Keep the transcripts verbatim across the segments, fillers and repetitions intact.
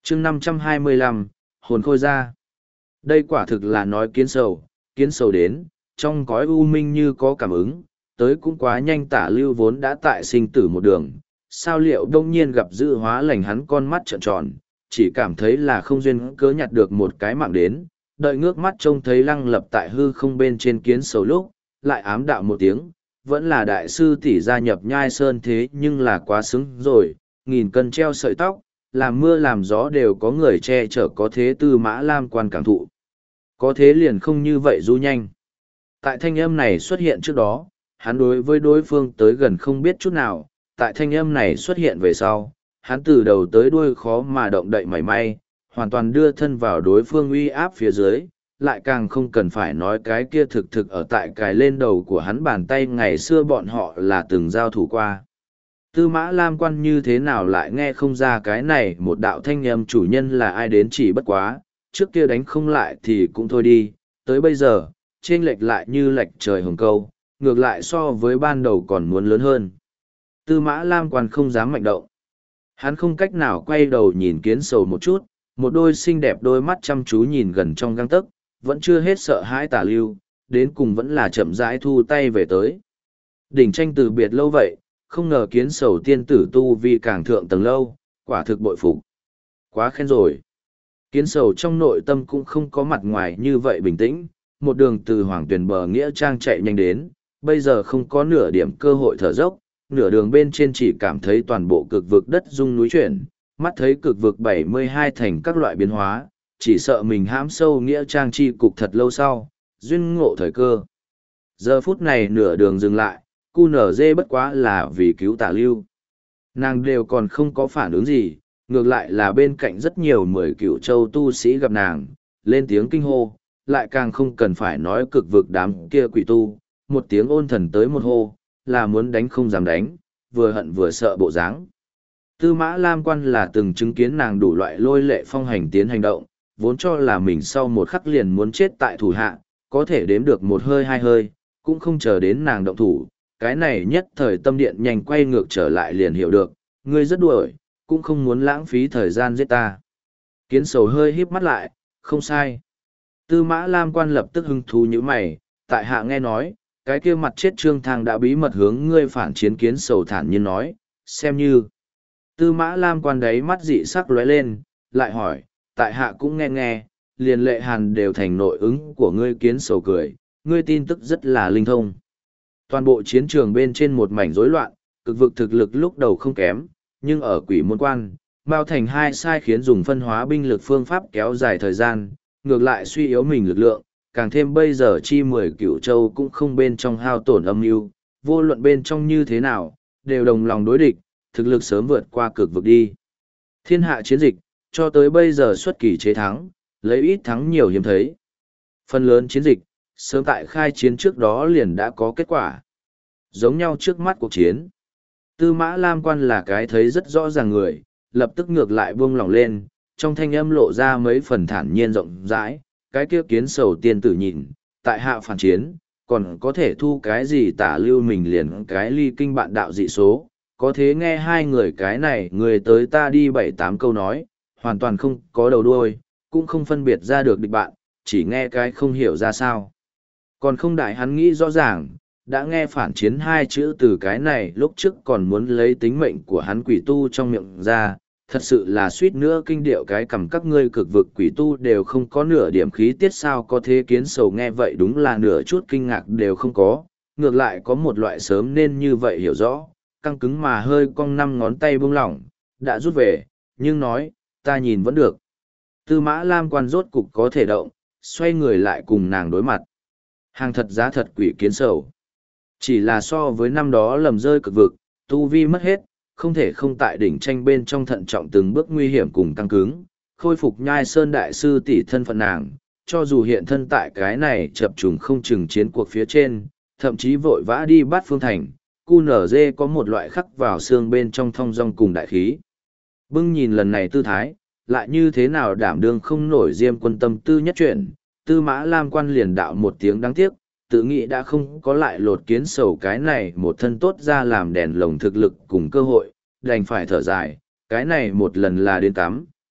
chương năm trăm hai mươi lăm, hồn khôi ra. Đây quả thực là nói kiến sầu, kiến sầu đến, trong cõi u minh như có cảm ứng, tới cũng quá nhanh. Tả Lưu vốn đã tại sinh tử một đường, sao liệu đông nhiên gặp dự hóa lành, hắn con mắt trợn tròn, chỉ cảm thấy là không duyên cớ nhặt được một cái mạng đến, đợi ngước mắt trông thấy lăng lập tại hư không bên trên kiến sầu lúc, lại ám đạo một tiếng, vẫn là đại sư tỷ gia nhập nhai sơn, thế nhưng là quá xứng rồi, nghìn cân treo sợi tóc, làm mưa làm gió đều có người che chở, có thế Tư Mã Lam quan cảm thụ. Có thế liền không như vậy du nhanh. Tại thanh âm này xuất hiện trước đó, hắn đối với đối phương tới gần không biết chút nào, tại thanh âm này xuất hiện về sau, hắn từ đầu tới đuôi khó mà động đậy mảy may, hoàn toàn đưa thân vào đối phương uy áp phía dưới, lại càng không cần phải nói cái kia thực thực ở tại cài lên đầu của hắn bàn tay, ngày xưa bọn họ là từng giao thủ qua. Tư Mã Lam quan như thế nào lại nghe không ra cái này một đạo thanh âm chủ nhân là ai đến, chỉ bất quá, trước kia đánh không lại thì cũng thôi đi, tới bây giờ, chênh lệch lại như lệch trời hồng câu, ngược lại so với ban đầu còn muốn lớn hơn. Tư Mã Lam quan không dám mạnh động. Hắn không cách nào quay đầu nhìn kiến sầu một chút, một đôi xinh đẹp đôi mắt chăm chú nhìn gần trong găng tấc, vẫn chưa hết sợ hãi Tả Lưu, đến cùng vẫn là chậm rãi thu tay về tới. Đỉnh tranh từ biệt lâu vậy, không ngờ kiến sầu tiên tử tu vi càng thượng tầng lâu, quả thực bội phục. Quá khen rồi. Kiến sầu trong nội tâm cũng không có mặt ngoài như vậy bình tĩnh, một đường từ Hoàng Tuyền bờ nghĩa trang chạy nhanh đến, bây giờ không có nửa điểm cơ hội thở dốc, nửa đường bên trên chỉ cảm thấy toàn bộ cực vực đất rung núi chuyển, mắt thấy cực vực bảy mươi hai thành các loại biến hóa, chỉ sợ mình hãm sâu nghĩa trang chi cục thật lâu sau, duyên ngộ thời cơ. Giờ phút này nửa đường dừng lại, cu nở dê bất quá là vì cứu Tả Lưu. Nàng đều còn không có phản ứng gì, ngược lại là bên cạnh rất nhiều mười cựu châu tu sĩ gặp nàng, lên tiếng kinh hô, lại càng không cần phải nói cực vực đám kia quỷ tu, một tiếng ôn thần tới một hô, là muốn đánh không dám đánh, vừa hận vừa sợ bộ dáng. Tư Mã Lam quan là từng chứng kiến nàng đủ loại lôi lệ phong hành tiến hành động, vốn cho là mình sau một khắc liền muốn chết tại thủ hạ, có thể đếm được một hơi hai hơi, cũng không chờ đến nàng động thủ, cái này nhất thời tâm điện nhanh quay ngược trở lại liền hiểu được, ngươi rất đuổi, cũng không muốn lãng phí thời gian giết ta. Kiến sầu hơi híp mắt lại, không sai. Tư Mã Lam quan lập tức hứng thú như mày, tại hạ nghe nói, cái kia mặt chết Trương Thang đã bí mật hướng ngươi phản chiến. Kiến sầu thản nhiên nói, xem như. Tư Mã Lam quan đấy mắt dị sắc lóe lên, lại hỏi, tại hạ cũng nghe nghe, liền lệ hàn đều thành nội ứng của ngươi. Kiến sầu cười, ngươi tin tức rất là linh thông. Toàn bộ chiến trường bên trên một mảnh rối loạn, cực vực thực lực lúc đầu không kém, nhưng ở Quỷ Môn Quan, Mao Thành hai sai khiến dùng phân hóa binh lực phương pháp kéo dài thời gian, ngược lại suy yếu mình lực lượng, càng thêm bây giờ chi mười cửu châu cũng không bên trong hao tổn âm mưu, vô luận bên trong như thế nào, đều đồng lòng đối địch, thực lực sớm vượt qua cực vực đi. Thiên hạ chiến dịch, cho tới bây giờ xuất kỳ chế thắng, lấy ít thắng nhiều hiếm thấy. Phần lớn chiến dịch, sớm tại khai chiến trước đó liền đã có kết quả. Giống nhau trước mắt cuộc chiến. Tư Mã Lam quan là cái thấy rất rõ ràng người, lập tức ngược lại buông lòng lên, trong thanh âm lộ ra mấy phần thản nhiên rộng rãi, cái kia kiến sầu tiên tử nhìn, tại hạ phản chiến, còn có thể thu cái gì Tả Lưu mình liền cái ly kinh bạn đạo dị số, có thế nghe hai người cái này người tới ta đi bảy tám câu nói, hoàn toàn không có đầu đuôi, cũng không phân biệt ra được địch bạn, chỉ nghe cái không hiểu ra sao. Còn không đại hắn nghĩ rõ ràng, đã nghe phản chiến hai chữ từ cái này lúc trước còn muốn lấy tính mệnh của hắn quỷ tu trong miệng ra, thật sự là suýt nữa kinh điệu cái cầm các ngươi cực vực quỷ tu đều không có nửa điểm khí tiết, sao có thế. Kiến sầu nghe vậy đúng là nửa chút kinh ngạc đều không có, ngược lại có một loại sớm nên như vậy hiểu rõ, căng cứng mà hơi cong năm ngón tay buông lỏng, đã rút về, nhưng nói, ta nhìn vẫn được. Tư Mã Lam quan rốt cục có thể động, xoay người lại cùng nàng đối mặt. Hàng thật giá thật quỷ kiến sầu. Chỉ là so với năm đó lầm rơi cực vực, tu vi mất hết, không thể không tại đỉnh tranh bên trong thận trọng từng bước nguy hiểm cùng căng cứng, khôi phục nhai sơn đại sư tỷ thân phận nàng, cho dù hiện thân tại cái này chập trùng không chừng chiến cuộc phía trên, thậm chí vội vã đi bắt phương thành, cu nở dê có một loại khắc vào xương bên trong thong dong cùng đại khí. Bưng nhìn lần này tư thái, lại như thế nào đảm đương không nổi Diêm Quân tâm tư nhất chuyển, Tư Mã Lam quan liền đạo một tiếng đáng tiếc, tự nghĩ đã không có lại lột kiến sầu cái này một thân tốt ra làm đèn lồng thực lực cùng cơ hội, đành phải thở dài, cái này một lần là đến tắm,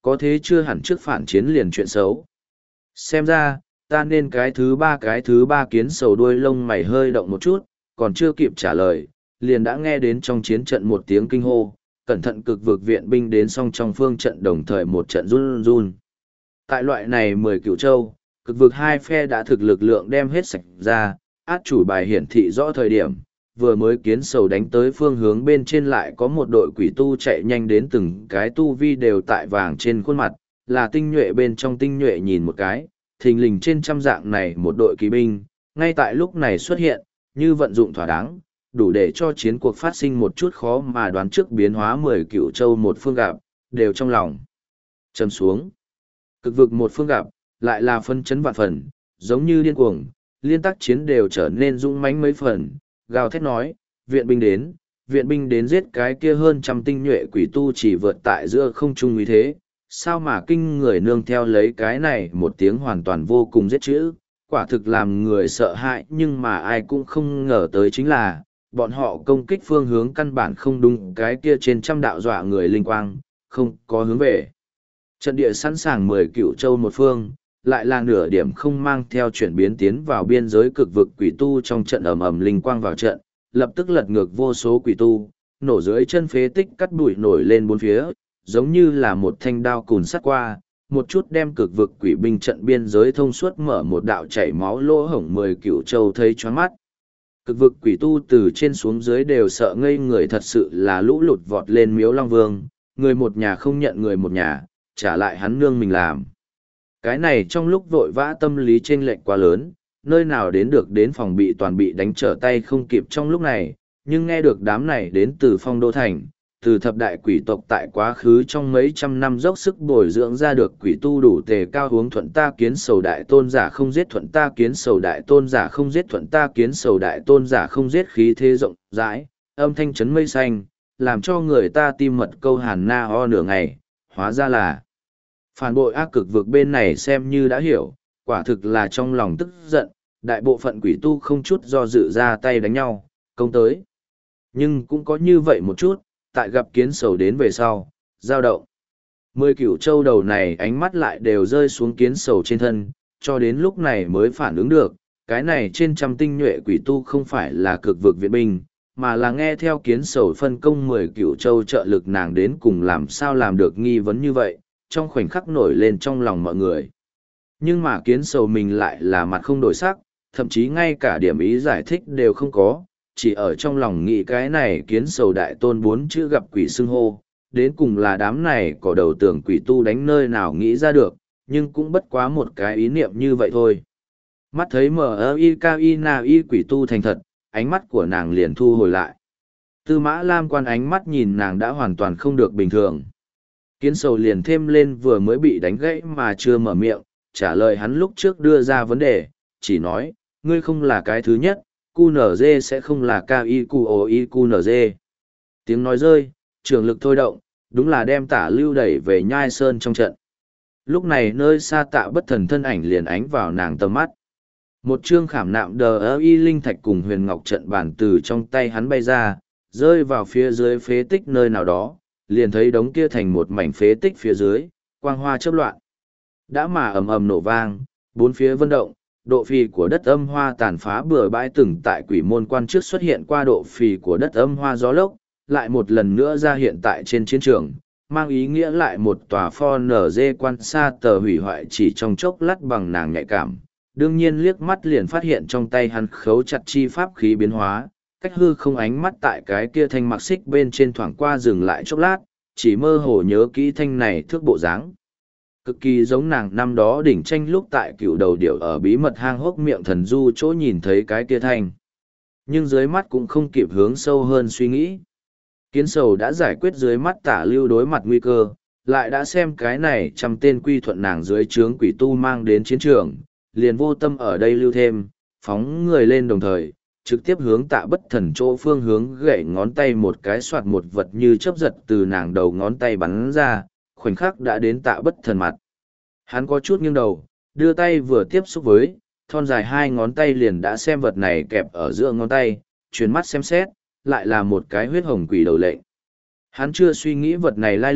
có thế chưa hẳn trước phản chiến liền chuyện xấu. Xem ra, ta nên cái thứ ba cái thứ ba kiến sầu đuôi lông mày hơi động một chút, còn chưa kịp trả lời, liền đã nghe đến trong chiến trận một tiếng kinh hô, cẩn thận cực vực viện binh đến song trong phương trận đồng thời một trận run run. Tại loại này mười cựu châu, cực vực hai phe đã thực lực lượng đem hết sạch ra, át chủ bài hiển thị rõ thời điểm, vừa mới kiến sầu đánh tới phương hướng bên trên lại có một đội quỷ tu chạy nhanh đến từng cái tu vi đều tại vàng trên khuôn mặt, là tinh nhuệ bên trong tinh nhuệ nhìn một cái, thình lình trên trăm dạng này một đội kỳ binh, ngay tại lúc này xuất hiện, như vận dụng thỏa đáng, đủ để cho chiến cuộc phát sinh một chút khó mà đoán trước biến hóa mười cựu châu một phương gặp, đều trong lòng. Châm xuống. Cực vực một phương gặp, lại là phân chấn vạn phần, giống như điên cuồng, liên tác chiến đều trở nên dũng mãnh mấy phần, gào thét nói, viện binh đến, viện binh đến giết cái kia hơn trăm tinh nhuệ quỷ tu chỉ vượt tại giữa không trung như thế, sao mà kinh người nương theo lấy cái này một tiếng hoàn toàn vô cùng giết chữ, quả thực làm người sợ hãi nhưng mà ai cũng không ngờ tới chính là, bọn họ công kích phương hướng căn bản không đúng cái kia trên trăm đạo dọa người linh quang, không có hướng về. Trận địa sẵn sàng mười cựu châu một phương, lại là nửa điểm không mang theo chuyển biến tiến vào biên giới cực vực quỷ tu trong trận ầm ầm linh quang vào trận, lập tức lật ngược vô số quỷ tu, nổ dưới chân phế tích cắt bụi nổi lên bốn phía, giống như là một thanh đao cùn sắt qua, một chút đem cực vực quỷ binh trận biên giới thông suốt mở một đạo chảy máu lỗ hổng mười cựu châu thấy choáng mắt. Cực vực quỷ tu từ trên xuống dưới đều sợ ngây người, thật sự là lũ lụt vọt lên miếu long vương, người một nhà không nhận người một nhà, trả lại hắn nương mình làm. Cái này trong lúc vội vã tâm lý chênh lệch quá lớn, nơi nào đến được đến phòng bị toàn bị đánh trở tay không kịp trong lúc này, nhưng nghe được đám này đến từ phong đô thành, từ thập đại quỷ tộc tại quá khứ trong mấy trăm năm dốc sức bồi dưỡng ra được quỷ tu đủ tề cao hướng thuận ta kiến sầu đại tôn giả không giết thuận ta kiến sầu đại tôn giả không giết thuận ta kiến sầu đại tôn giả không giết khí thế rộng rãi, âm thanh chấn mây xanh, làm cho người ta tim mật câu hàn na ho nửa ngày, hóa ra là phản bội ác cực vực bên này xem như đã hiểu, quả thực là trong lòng tức giận, đại bộ phận quỷ tu không chút do dự ra tay đánh nhau, công tới. Nhưng cũng có như vậy một chút, tại gặp kiến sầu đến về sau, giao động. Mười cửu châu đầu này ánh mắt lại đều rơi xuống kiến sầu trên thân, cho đến lúc này mới phản ứng được, cái này trên trăm tinh nhuệ quỷ tu không phải là cực vực viện binh, mà là nghe theo kiến sầu phân công mười cửu châu trợ lực nàng đến cùng làm sao làm được nghi vấn như vậy, trong khoảnh khắc nổi lên trong lòng mọi người. Nhưng mà kiến sầu mình lại là mặt không đổi sắc, thậm chí ngay cả điểm ý giải thích đều không có, chỉ ở trong lòng nghĩ cái này kiến sầu đại tôn bốn chữ gặp quỷ xưng hô, đến cùng là đám này có đầu tưởng quỷ tu đánh nơi nào nghĩ ra được, nhưng cũng bất quá một cái ý niệm như vậy thôi. Mắt thấy mờ ơ y cao y na y quỷ tu thành thật, ánh mắt của nàng liền thu hồi lại. Tư mã lam quan ánh mắt nhìn nàng đã hoàn toàn không được bình thường. Kiến sầu liền thêm lên vừa mới bị đánh gãy mà chưa mở miệng, trả lời hắn lúc trước đưa ra vấn đề, chỉ nói, ngươi không là cái thứ nhất, quy en giê sẽ không là ca i quy o i quy en giê. Tiếng nói rơi, trường lực thôi động, đúng là đem tả lưu đẩy về nhai sơn trong trận. Lúc này nơi xa tạ bất thần thân ảnh liền ánh vào nàng tầm mắt. Một chương khảm nạm đờ ơ y linh thạch cùng huyền ngọc trận bản từ trong tay hắn bay ra, rơi vào phía dưới phế tích nơi nào đó, liền thấy đống kia thành một mảnh phế tích phía dưới, quang hoa chớp loạn. Đã mà ầm ầm nổ vang, bốn phía vân động, độ phì của đất âm hoa tàn phá bừa bãi từng tại quỷ môn quan trước xuất hiện qua độ phì của đất âm hoa gió lốc, lại một lần nữa ra hiện tại trên chiến trường, mang ý nghĩa lại một tòa pho nở dê quan xa tờ hủy hoại chỉ trong chốc lát bằng nàng nhạy cảm. Đương nhiên liếc mắt liền phát hiện trong tay hắn khấu chặt chi pháp khí biến hóa, cách hư không ánh mắt tại cái kia thanh mặc xích bên trên thoảng qua dừng lại chốc lát, chỉ mơ hồ nhớ kỹ thanh này thước bộ dáng. Cực kỳ giống nàng năm đó đỉnh tranh lúc tại cựu đầu điểu ở bí mật hang hốc miệng thần du chỗ nhìn thấy cái kia thanh. Nhưng dưới mắt cũng không kịp hướng sâu hơn suy nghĩ. Kiến sầu đã giải quyết dưới mắt tả lưu đối mặt nguy cơ, lại đã xem cái này trăm tên quy thuận nàng dưới trướng quỷ tu mang đến chiến trường, liền vô tâm ở đây lưu thêm, phóng người lên đồng thời, trực tiếp hướng tạ bất thần chỗ phương hướng gậy ngón tay một cái soạt một vật như chớp giật từ nàng đầu ngón tay bắn ra, khoảnh khắc đã đến tạ bất thần mặt. Hắn có chút nghiêng đầu, đưa tay vừa tiếp xúc với, thon dài hai ngón tay liền đã xem vật này kẹp ở giữa ngón tay, chuyển mắt xem xét, lại là một cái huyết hồng quỷ đầu lệnh. Hắn chưa suy nghĩ vật này lai lịch,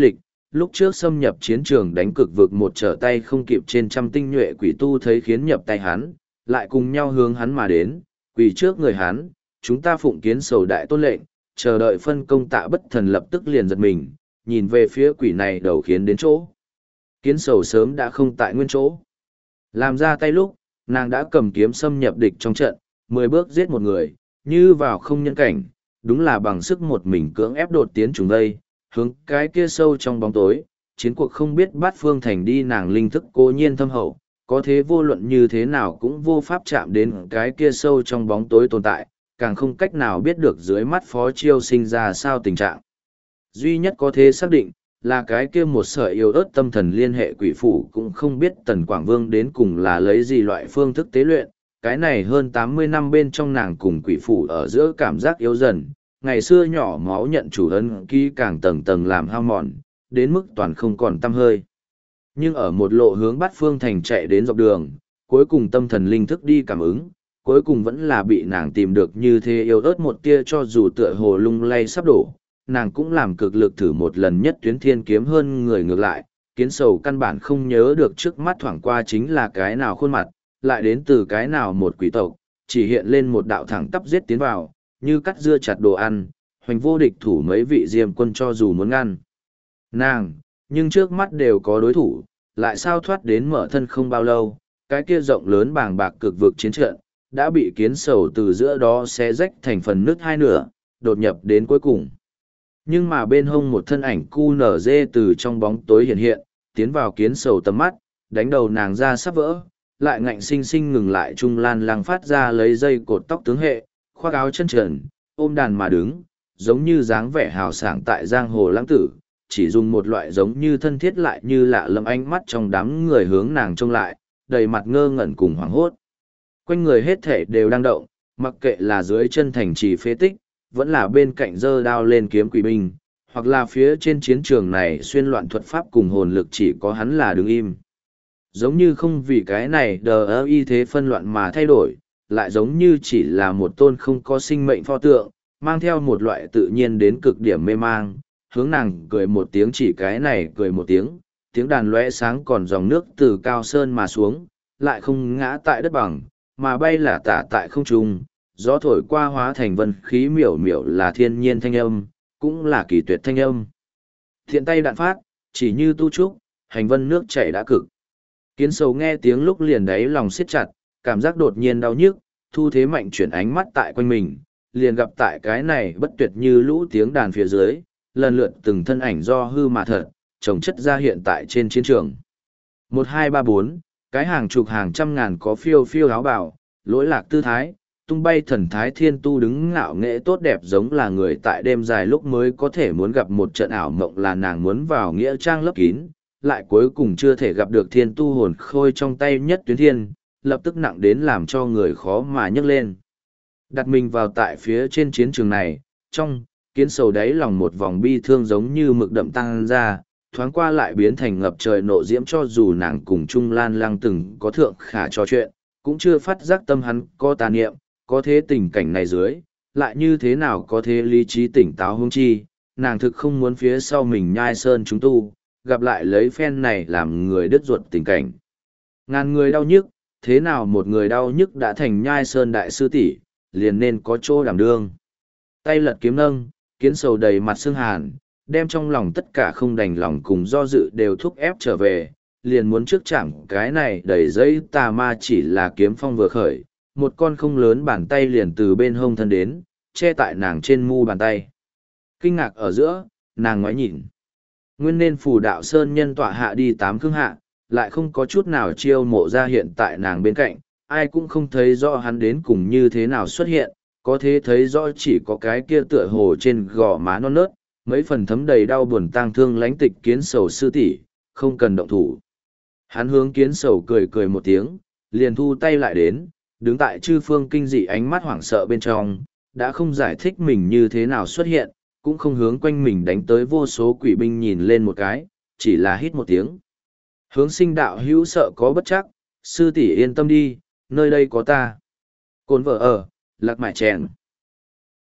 lúc trước xâm nhập chiến trường đánh cực vực một trở tay không kịp trên trăm tinh nhuệ quỷ tu thấy khiến nhập tay hắn, lại cùng nhau hướng hắn mà đến, quỳ trước người hắn, chúng ta phụng kiến sầu đại tôn lệnh, chờ đợi phân công Tạ Bất Thần lập tức liền giật mình, nhìn về phía quỷ này đầu khiến đến chỗ. Kiến sầu sớm đã không tại nguyên chỗ. Làm ra tay lúc, nàng đã cầm kiếm xâm nhập địch trong trận, mười bước giết một người, như vào không nhân cảnh, đúng là bằng sức một mình cưỡng ép đột tiến chúng đây, hướng cái kia sâu trong bóng tối, chiến cuộc không biết bát phương thành đi, nàng linh thức cố nhiên thâm hậu, có thế vô luận như thế nào cũng vô pháp chạm đến cái kia sâu trong bóng tối tồn tại, càng không cách nào biết được dưới mắt Phó Chiêu sinh ra sao tình trạng. Duy nhất có thể xác định, là cái kia một sợi yêu ớt tâm thần liên hệ quỷ phủ cũng không biết Tần Quảng Vương đến cùng là lấy gì loại phương thức tế luyện, cái này hơn tám mươi năm bên trong nàng cùng quỷ phủ ở giữa cảm giác yếu dần, ngày xưa nhỏ máu nhận chủ ấn ký càng tầng tầng làm hao mòn, đến mức toàn không còn tăm hơi. Nhưng ở một lộ hướng Bát Phương Thành chạy đến dọc đường, cuối cùng tâm thần linh thức đi cảm ứng, cuối cùng vẫn là bị nàng tìm được như thế yêu ớt một tia, cho dù tựa hồ lung lay sắp đổ, nàng cũng làm cực lực thử một lần nhất tuyến thiên kiếm hơn người ngược lại, kiến sầu căn bản không nhớ được trước mắt thoảng qua chính là cái nào khuôn mặt, lại đến từ cái nào một quỷ tộc, chỉ hiện lên một đạo thẳng tắp giết tiến vào, như cắt dưa chặt đồ ăn, hoành vô địch thủ mấy vị diêm quân cho dù muốn ngăn nàng, nhưng trước mắt đều có đối thủ, lại sao thoát đến mở thân không bao lâu, cái kia rộng lớn bàng bạc cực vực chiến trận, đã bị kiến sầu từ giữa đó xé rách thành phần nứt hai nửa, đột nhập đến cuối cùng. Nhưng mà bên hông một thân ảnh cu nở dê từ trong bóng tối hiện hiện, tiến vào kiến sầu tầm mắt, đánh đầu nàng ra sắp vỡ, lại ngạnh sinh sinh ngừng lại. Trung Lan Lăng phát ra lấy dây cột tóc tướng hệ, khoác áo chân trần, ôm đàn mà đứng, giống như dáng vẻ hào sảng tại giang hồ lãng tử, chỉ dùng một loại giống như thân thiết lại như lạ lẫm ánh mắt trong đám người hướng nàng trông lại, đầy mặt ngơ ngẩn cùng hoảng hốt. Quanh người hết thể đều đang động, mặc kệ là dưới chân thành trì phế tích, vẫn là bên cạnh giơ đao lên kiếm quỷ binh, hoặc là phía trên chiến trường này xuyên loạn thuật pháp cùng hồn lực, chỉ có hắn là đứng im. Giống như không vì cái này đờ ơ y thế phân loạn mà thay đổi, lại giống như chỉ là một tôn không có sinh mệnh pho tượng, mang theo một loại tự nhiên đến cực điểm mê mang, hướng nàng cười một tiếng, chỉ cái này cười một tiếng, tiếng đàn lóe sáng còn dòng nước từ cao sơn mà xuống, lại không ngã tại đất bằng, mà bay là tả tại không trung, gió thổi qua hóa thành vân khí miểu miểu, là thiên nhiên thanh âm, cũng là kỳ tuyệt thanh âm. Thiện tay đạn phát, chỉ như tu trúc, hành vân nước chảy đã cực. Kiến sầu nghe tiếng lúc liền đáy lòng siết chặt, cảm giác đột nhiên đau nhức, thu thế mạnh chuyển ánh mắt tại quanh mình, liền gặp tại cái này bất tuyệt như lũ tiếng đàn phía dưới, lần lượt từng thân ảnh do hư mà thật, chồng chất ra hiện tại trên chiến trường. Một hai ba bốn, cái hàng chục hàng trăm ngàn có phiêu phiêu áo bào, lỗi lạc tư thái, tung bay thần thái thiên tu đứng ngạo nghệ tốt đẹp, giống là người tại đêm dài lúc mới có thể muốn gặp một trận ảo mộng, là nàng muốn vào nghĩa trang lấp kín, lại cuối cùng chưa thể gặp được thiên tu hồn khôi trong tay nhất tuyến thiên, lập tức nặng đến làm cho người khó mà nhấc lên. Đặt mình vào tại phía trên chiến trường này, trong kiến sầu đáy lòng một vòng bi thương giống như mực đậm tăng ra, thoáng qua lại biến thành ngập trời nộ diễm, cho dù nàng cùng Trung Lan Lăng từng có thượng khả trò chuyện, cũng chưa phát giác tâm hắn có tà niệm, có thế tình cảnh này dưới, lại như thế nào có thế lý trí tỉnh táo hung chi, nàng thực không muốn phía sau mình nhai sơn chúng tu, gặp lại lấy phen này làm người đứt ruột tình cảnh. Ngàn người đau nhức, thế nào một người đau nhức đã thành nhai sơn đại sư tỷ, liền nên có chỗ đảm đương. Tay lật kiếm nâng, kiến sầu đầy mặt xương hàn, đem trong lòng tất cả không đành lòng cùng do dự đều thúc ép trở về, liền muốn trước chẳng cái này đầy giấy tà ma, chỉ là kiếm phong vừa khởi, một con không lớn bàn tay liền từ bên hông thân đến, che tại nàng trên mu bàn tay. Kinh ngạc ở giữa, nàng ngoái nhìn. Nguyên nên phù đạo sơn nhân tọa hạ đi tám khương hạ, lại không có chút nào chiêu mộ ra hiện tại nàng bên cạnh, ai cũng không thấy rõ hắn đến cùng như thế nào xuất hiện, có thế thấy rõ chỉ có cái kia tựa hồ trên gò má non nớt, mấy phần thấm đầy đau buồn tang thương lánh tịch kiến sầu sư tỷ, không cần động thủ. Hắn hướng kiến sầu cười cười một tiếng, liền thu tay lại đến, đứng tại chư phương kinh dị ánh mắt hoảng sợ bên trong, đã không giải thích mình như thế nào xuất hiện, cũng không hướng quanh mình đánh tới vô số quỷ binh nhìn lên một cái, chỉ là hít một tiếng. Hướng sinh đạo hữu sợ có bất chắc, sư tỷ yên tâm đi, nơi đây có ta. Cồn vợ ở, lạc mại chèn.